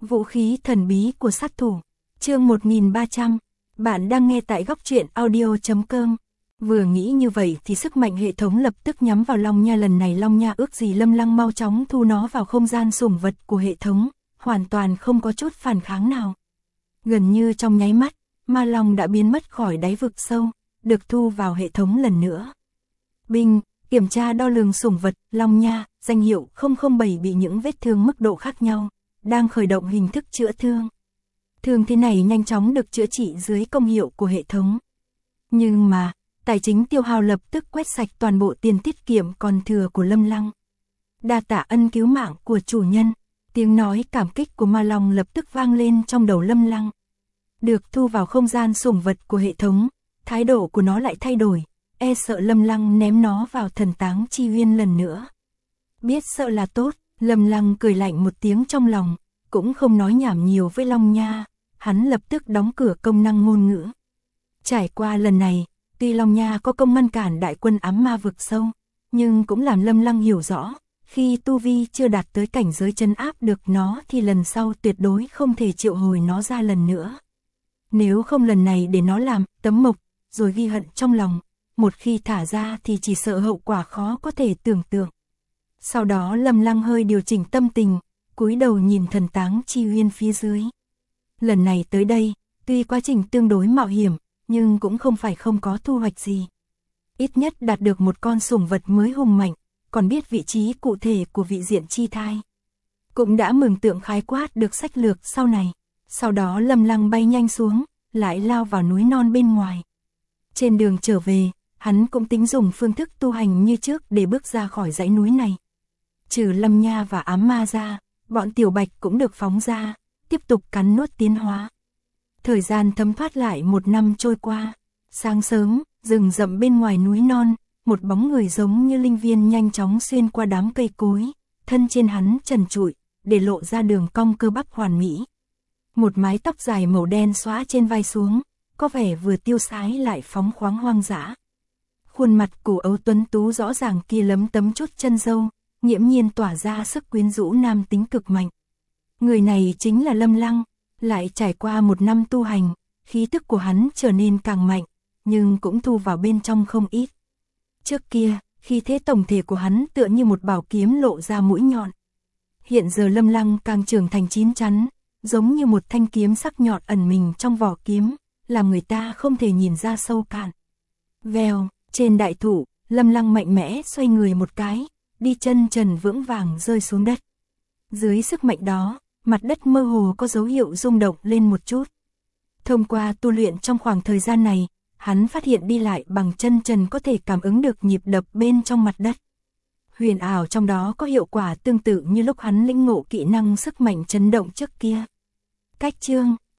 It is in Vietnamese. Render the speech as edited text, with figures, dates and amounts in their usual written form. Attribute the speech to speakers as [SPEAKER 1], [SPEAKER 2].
[SPEAKER 1] Vũ khí thần bí của sát thủ. Chương 1300. Bạn đang nghe tại góc truyện audio.com. Vừa nghĩ như vậy thì sức mạnh hệ thống lập tức nhắm vào Long Nha. Lần này Long Nha ước gì Lâm Lăng mau chóng thu nó vào không gian sủng vật của hệ thống, hoàn toàn không có chút phản kháng nào. Gần như trong nháy mắt, Ma Long đã biến mất khỏi đáy vực sâu, được thu vào hệ thống lần nữa. Binh, kiểm tra đo lường sủng vật, Long Nha, danh hiệu 007 bị những vết thương mức độ khác nhau, đang khởi động hình thức chữa thương. Thương thế này nhanh chóng được chữa trị dưới công hiệu của hệ thống. Nhưng mà, tài chính tiêu hao lập tức quét sạch toàn bộ tiền tiết kiệm còn thừa của Lâm Lăng. Đa tạ ân cứu mạng của chủ nhân, tiếng nói cảm kích của Ma Long lập tức vang lên trong đầu Lâm Lăng. Được thu vào không gian sủng vật của hệ thống, thái độ của nó lại thay đổi, e sợ Lâm Lăng ném nó vào thần táng chi uyên lần nữa. Biết sợ là tốt, Lâm Lăng cười lạnh một tiếng trong lòng, cũng không nói nhảm nhiều với Long Nha, hắn lập tức đóng cửa công năng ngôn ngữ. Trải qua lần này, tuy Long Nha có công ngăn cản đại quân ám ma vực sâu, nhưng cũng làm Lâm Lăng hiểu rõ, khi tu vi chưa đạt tới cảnh giới trấn áp được nó thì lần sau tuyệt đối không thể triệu hồi nó ra lần nữa. Nếu không lần này để nó làm tấm mộc, rồi ghi hận trong lòng, một khi thả ra thì chỉ sợ hậu quả khó có thể tưởng tượng. Sau đó Lâm Lăng hơi điều chỉnh tâm tình, cúi đầu nhìn thần táng chi uyên phía dưới. Lần này tới đây, tuy quá trình tương đối mạo hiểm, nhưng cũng không phải không có thu hoạch gì. Ít nhất đạt được một con sủng vật mới hùng mạnh, còn biết vị trí cụ thể của vị diện chi thai. Cũng đã mường tượng khái quát được sách lược sau này. Sau đó Lâm Lăng bay nhanh xuống, lại lao vào núi non bên ngoài. Trên đường trở về, hắn cũng tính dùng phương thức tu hành như trước để bước ra khỏi dãy núi này. Trừ Lâm Nha và ám ma ra, bọn tiểu bạch cũng được phóng ra, tiếp tục cắn nuốt tiến hóa. Thời gian thấm thoát lại một năm trôi qua. Sáng sớm, rừng rậm bên ngoài núi non, một bóng người giống như linh viên nhanh chóng xuyên qua đám cây cối, thân trên hắn trần trụi, để lộ ra đường cong cơ bắp hoàn mỹ. Một mái tóc dài màu đen xõa trên vai xuống, có vẻ vừa tiêu sái lại phóng khoáng hoang dã. Khuôn mặt của ấu tuấn tú rõ ràng kia lấm tấm chút chân râu, nghiễm nhiên tỏa ra sức quyến rũ nam tính cực mạnh. Người này chính là Lâm Lăng, lại trải qua một năm tu hành, khí tức của hắn trở nên càng mạnh, nhưng cũng thu vào bên trong không ít. Trước kia, khí thế tổng thể của hắn tựa như một bảo kiếm lộ ra mũi nhọn. Hiện giờ Lâm Lăng càng trưởng thành chín chắn, giống như một thanh kiếm sắc nhọn ẩn mình trong vỏ kiếm, làm người ta không thể nhìn ra sâu cạn. Vèo, trên đại thụ, Lâm Lăng mạnh mẽ xoay người một cái, đi chân trần vững vàng rơi xuống đất. Dưới sức mạnh đó, mặt đất mơ hồ có dấu hiệu rung động lên một chút. Thông qua tu luyện trong khoảng thời gian này, hắn phát hiện đi lại bằng chân trần có thể cảm ứng được nhịp đập bên trong mặt đất. Huyền ảo trong đó có hiệu quả tương tự như lúc hắn lĩnh ngộ kỹ năng sức mạnh chấn động trước kia. Cách chương